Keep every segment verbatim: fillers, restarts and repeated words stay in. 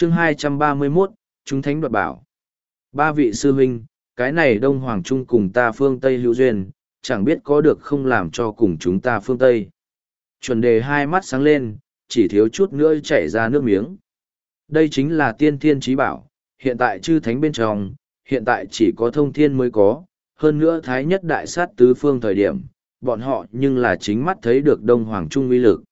chương hai trăm ba mươi mốt, chúng thánh đoạt bảo. Ba vị sư huynh, cái này Đông Hoàng Trung cùng ta phương Tây hữu duyên, chẳng biết có được không làm cho cùng chúng ta phương Tây. Chuẩn đề hai mắt sáng lên, chỉ thiếu chút nữa chảy ra nước miếng. Đây chính là tiên thiên trí bảo, hiện tại chư thánh bên trong, hiện tại chỉ có thông thiên mới có, hơn nữa thái nhất đại sát tứ phương thời điểm, bọn họ nhưng là chính mắt thấy được Đông Hoàng Trung uy lực.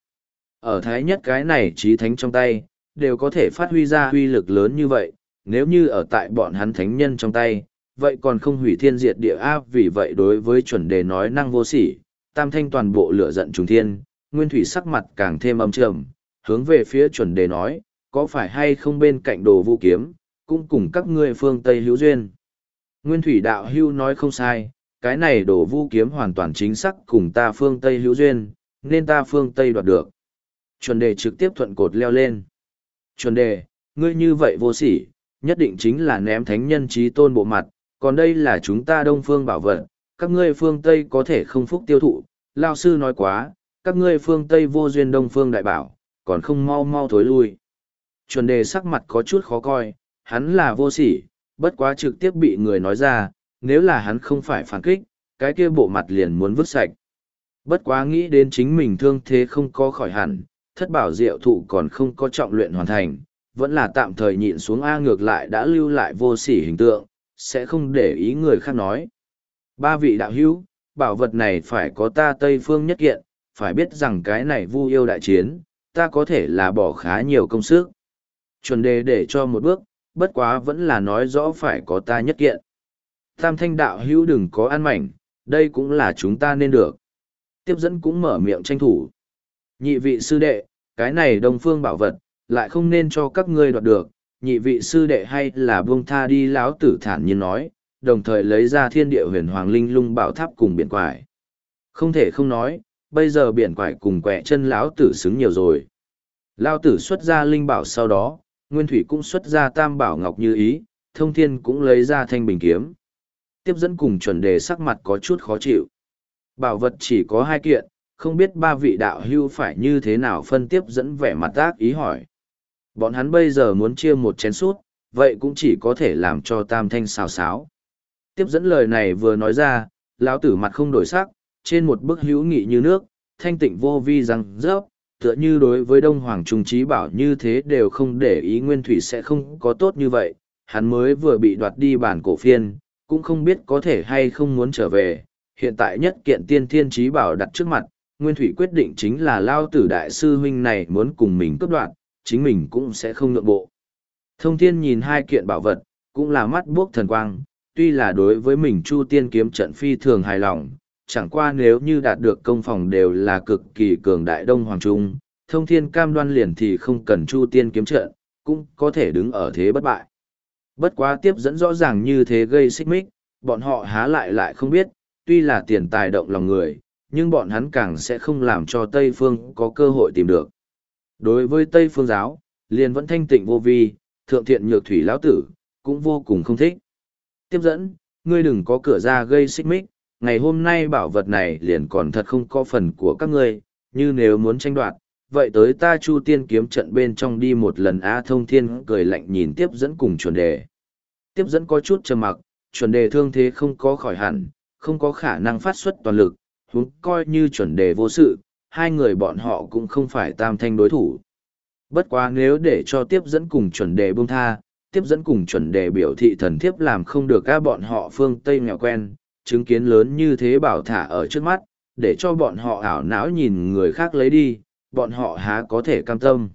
Ở thái nhất cái này trí thánh trong tay, đều có thể phát huy ra uy lực lớn như vậy, nếu như ở tại bọn hắn thánh nhân trong tay, vậy còn không hủy thiên diệt địa áp. Vì vậy đối với chuẩn đề nói năng vô sỉ, tam thanh toàn bộ lửa giận trùng thiên, nguyên thủy sắc mặt càng thêm âm trầm, hướng về phía chuẩn đề nói, có phải hay không bên cạnh đồ vũ kiếm, cũng cùng các ngươi phương Tây hữu duyên. Nguyên thủy đạo hưu nói không sai, cái này đồ vũ kiếm hoàn toàn chính xác cùng ta phương Tây hữu duyên, nên ta phương Tây đoạt được. Chuẩn đề trực tiếp thuận cột leo lên. Chuẩn đề, ngươi như vậy vô sỉ, nhất định chính là ném thánh nhân trí tôn bộ mặt, còn đây là chúng ta đông phương bảo vật, các ngươi phương Tây có thể không phúc tiêu thụ. Lao sư nói quá, các ngươi phương Tây vô duyên đông phương đại bảo, còn không mau mau thối lui. Chuẩn đề sắc mặt có chút khó coi, hắn là vô sỉ, bất quá trực tiếp bị người nói ra, nếu là hắn không phải phản kích, cái kia bộ mặt liền muốn vứt sạch. Bất quá nghĩ đến chính mình thương thế không có khỏi hẳn, thất bảo diệu thụ còn không có trọng luyện hoàn thành, vẫn là tạm thời nhịn xuống A, ngược lại đã lưu lại vô sỉ hình tượng, sẽ không để ý người khác nói. Ba vị đạo hữu, bảo vật này phải có ta Tây Phương nhất kiện, phải biết rằng cái này vu yêu đại chiến, ta có thể là bỏ khá nhiều công sức. Chuẩn đề để cho một bước, bất quá vẫn là nói rõ phải có ta nhất kiện. Tam thanh đạo hữu đừng có ăn mảnh, đây cũng là chúng ta nên được. Tiếp dẫn cũng mở miệng tranh thủ. Nhị vị sư đệ, cái này đông phương bảo vật, lại không nên cho các ngươi đoạt được. Nhị vị sư đệ hay là buông tha đi, lão tử thản nhiên nói, đồng thời lấy ra thiên địa huyền hoàng linh lung bảo tháp cùng biển quải. Không thể không nói, bây giờ biển quải cùng quẹ chân lão tử xứng nhiều rồi. Lão tử xuất ra linh bảo sau đó, Nguyên Thủy cũng xuất ra tam bảo ngọc như ý, Thông Thiên cũng lấy ra thanh bình kiếm. Tiếp dẫn cùng chuẩn đề sắc mặt có chút khó chịu. Bảo vật chỉ có hai kiện, không biết ba vị đạo hưu phải như thế nào phân. Tiếp dẫn vẻ mặt ác ý hỏi. Bọn hắn bây giờ muốn chia một chén sút, vậy cũng chỉ có thể làm cho tam thanh xào xáo. Tiếp dẫn lời này vừa nói ra, lão tử mặt không đổi sắc, trên một bức hữu nghị như nước, thanh tịnh vô vi răng rớp, tựa như đối với Đông Hoàng Trung trí bảo như thế đều không để ý. Nguyên Thủy sẽ không có tốt như vậy, hắn mới vừa bị đoạt đi bản cổ phiên, cũng không biết có thể hay không muốn trở về. Hiện tại nhất kiện tiên thiên trí bảo đặt trước mặt, Nguyên Thủy quyết định chính là lao tử đại sư huynh này muốn cùng mình cướp đoạt, chính mình cũng sẽ không nhượng bộ. Thông Thiên nhìn hai kiện bảo vật, cũng là mắt buốc thần quang, tuy là đối với mình Chu Tiên kiếm trận phi thường hài lòng, chẳng qua nếu như đạt được công phòng đều là cực kỳ cường đại Đông Hoàng Trung, Thông Thiên cam đoan liền thì không cần Chu Tiên kiếm trận, cũng có thể đứng ở thế bất bại. Bất quá tiếp dẫn rõ ràng như thế gây xích mích, bọn họ há lại lại không biết, tuy là tiền tài động lòng người, nhưng bọn hắn càng sẽ không làm cho Tây Phương có cơ hội tìm được. Đối với Tây Phương giáo, liền vẫn thanh tịnh vô vi, thượng thiện nhược thủy lão tử, cũng vô cùng không thích. Tiếp dẫn, ngươi đừng có cửa ra gây xích mích, ngày hôm nay bảo vật này liền còn thật không có phần của các ngươi, như nếu muốn tranh đoạt, vậy tới ta Chu Tiên kiếm trận bên trong đi một lần. A. Thông Thiên cười lạnh nhìn tiếp dẫn cùng chuẩn đề. Tiếp dẫn có chút trầm mặc, chuẩn đề thương thế không có khỏi hẳn, không có khả năng phát xuất toàn lực, huống coi như chuẩn đề vô sự, hai người bọn họ cũng không phải tam thanh đối thủ. Bất quá nếu để cho tiếp dẫn cùng chuẩn đề buông tha, tiếp dẫn cùng chuẩn đề biểu thị thần thiếp làm không được. Các bọn họ phương Tây nghèo quen, chứng kiến lớn như thế bảo thả ở trước mắt, để cho bọn họ ảo não nhìn người khác lấy đi, bọn họ há có thể cam tâm.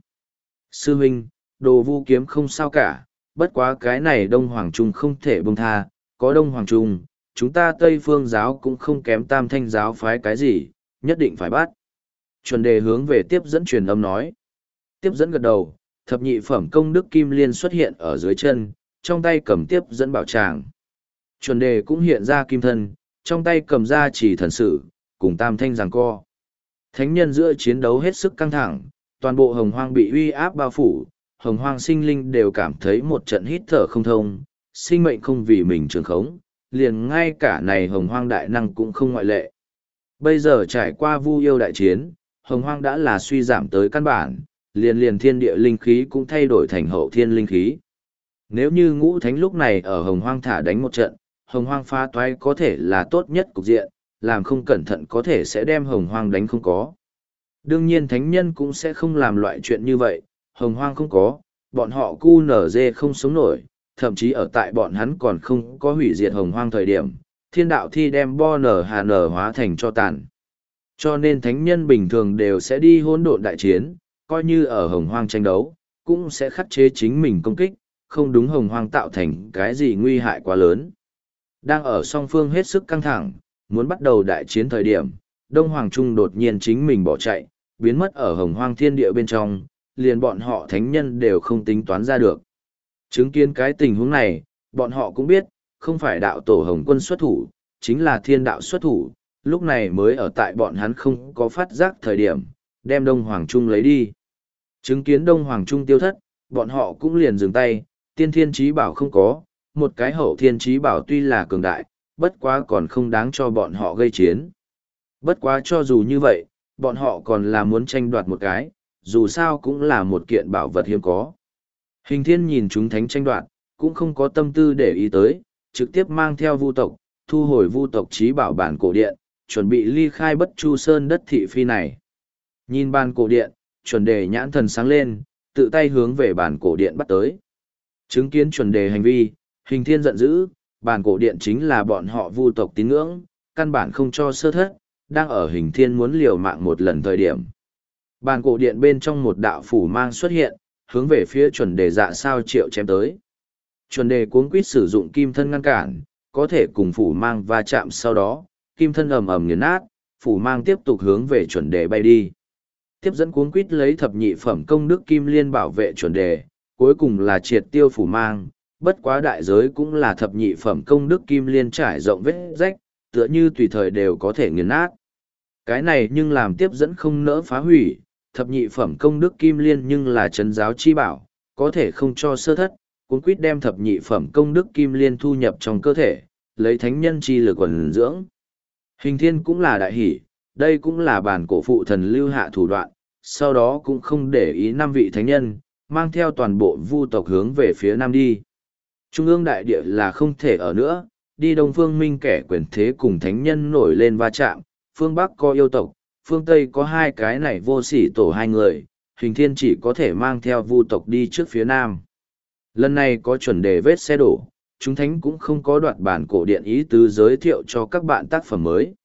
Sư huynh, đồ vu kiếm không sao cả, bất quá cái này Đông Hoàng Trung không thể buông tha, có Đông Hoàng Trung, chúng ta Tây Phương giáo cũng không kém tam thanh giáo phái cái gì, nhất định phải bắt. Chuẩn đề hướng về tiếp dẫn truyền âm nói. Tiếp dẫn gật đầu, thập nhị phẩm công đức kim liên xuất hiện ở dưới chân, trong tay cầm tiếp dẫn bảo tràng. Chuẩn đề cũng hiện ra kim thân, trong tay cầm ra chỉ thần sử, cùng tam thanh giằng co. Thánh nhân giữa chiến đấu hết sức căng thẳng, toàn bộ hồng hoang bị uy áp bao phủ, hồng hoang sinh linh đều cảm thấy một trận hít thở không thông, sinh mệnh không vì mình trường khống, liền ngay cả này hồng hoang đại năng cũng không ngoại lệ. Bây giờ trải qua vu yêu đại chiến, hồng hoang đã là suy giảm tới căn bản, liền liền thiên địa linh khí cũng thay đổi thành hậu thiên linh khí. Nếu như ngũ thánh lúc này ở hồng hoang thả đánh một trận, hồng hoang phá toái có thể là tốt nhất cục diện, làm không cẩn thận có thể sẽ đem hồng hoang đánh không có. Đương nhiên thánh nhân cũng sẽ không làm loại chuyện như vậy, hồng hoang không có, bọn họ cu nở dê không sống nổi, thậm chí ở tại bọn hắn còn không có hủy diệt hồng hoang thời điểm, thiên đạo thi đem bo nở hà nở hóa thành cho tàn. Cho nên thánh nhân bình thường đều sẽ đi hỗn độn đại chiến, coi như ở hồng hoang tranh đấu, cũng sẽ khắc chế chính mình công kích, không đúng hồng hoang tạo thành cái gì nguy hại quá lớn. Đang ở song phương hết sức căng thẳng, muốn bắt đầu đại chiến thời điểm, Đông Hoàng Trung đột nhiên chính mình bỏ chạy, biến mất ở hồng hoang thiên địa bên trong, liền bọn họ thánh nhân đều không tính toán ra được. Chứng kiến cái tình huống này, bọn họ cũng biết, không phải đạo tổ hồng quân xuất thủ, chính là thiên đạo xuất thủ, lúc này mới ở tại bọn hắn không có phát giác thời điểm, đem Đông Hoàng Trung lấy đi. Chứng kiến Đông Hoàng Trung tiêu thất, bọn họ cũng liền dừng tay, tiên thiên trí bảo không có, một cái hậu thiên trí bảo tuy là cường đại, bất quá còn không đáng cho bọn họ gây chiến. Bất quá cho dù như vậy, bọn họ còn là muốn tranh đoạt một cái, dù sao cũng là một kiện bảo vật hiếm có. Hình thiên nhìn chúng thánh tranh đoạt, cũng không có tâm tư để ý tới, trực tiếp mang theo vu tộc, thu hồi vu tộc trí bảo bản cổ điện, chuẩn bị ly khai bất chu sơn đất thị phi này. Nhìn bản cổ điện, chuẩn đề nhãn thần sáng lên, tự tay hướng về bản cổ điện bắt tới. Chứng kiến chuẩn đề hành vi, hình thiên giận dữ, bản cổ điện chính là bọn họ vu tộc tín ngưỡng, căn bản không cho sơ thất, đang ở hình thiên muốn liều mạng một lần thời điểm. Bản cổ điện bên trong một đạo phủ mang xuất hiện, hướng về phía chuẩn đề dạ sao triệu chém tới. Chuẩn đề cuống quýt sử dụng kim thân ngăn cản, có thể cùng phủ mang va chạm sau đó, kim thân ầm ầm nghiền nát, phủ mang tiếp tục hướng về chuẩn đề bay đi. Tiếp dẫn cuống quýt lấy thập nhị phẩm công đức kim liên bảo vệ chuẩn đề, cuối cùng là triệt tiêu phủ mang, bất quá đại giới cũng là thập nhị phẩm công đức kim liên trải rộng vết rách, tựa như tùy thời đều có thể nghiền nát. Cái này nhưng làm tiếp dẫn không nỡ phá hủy, thập nhị phẩm công đức kim liên nhưng là trấn giáo chi bảo, có thể không cho sơ thất, cuốn quýt đem thập nhị phẩm công đức kim liên thu nhập trong cơ thể, lấy thánh nhân chi lực quần dưỡng. Hình thiên cũng là đại hỷ, đây cũng là bản cổ phụ thần lưu hạ thủ đoạn, sau đó cũng không để ý năm vị thánh nhân, mang theo toàn bộ vu tộc hướng về phía nam đi. Trung ương đại địa là không thể ở nữa, đi đông phương minh kẻ quyền thế cùng thánh nhân nổi lên va chạm, phương Bắc có yêu tộc, phương Tây có hai cái này vô sỉ tổ hai người, hình thiên chỉ có thể mang theo vu tộc đi trước phía nam. Lần này có chuẩn đề vết xe đổ, chúng thánh cũng không có đoạt bản cổ điện ý tứ giới thiệu cho các bạn tác phẩm mới.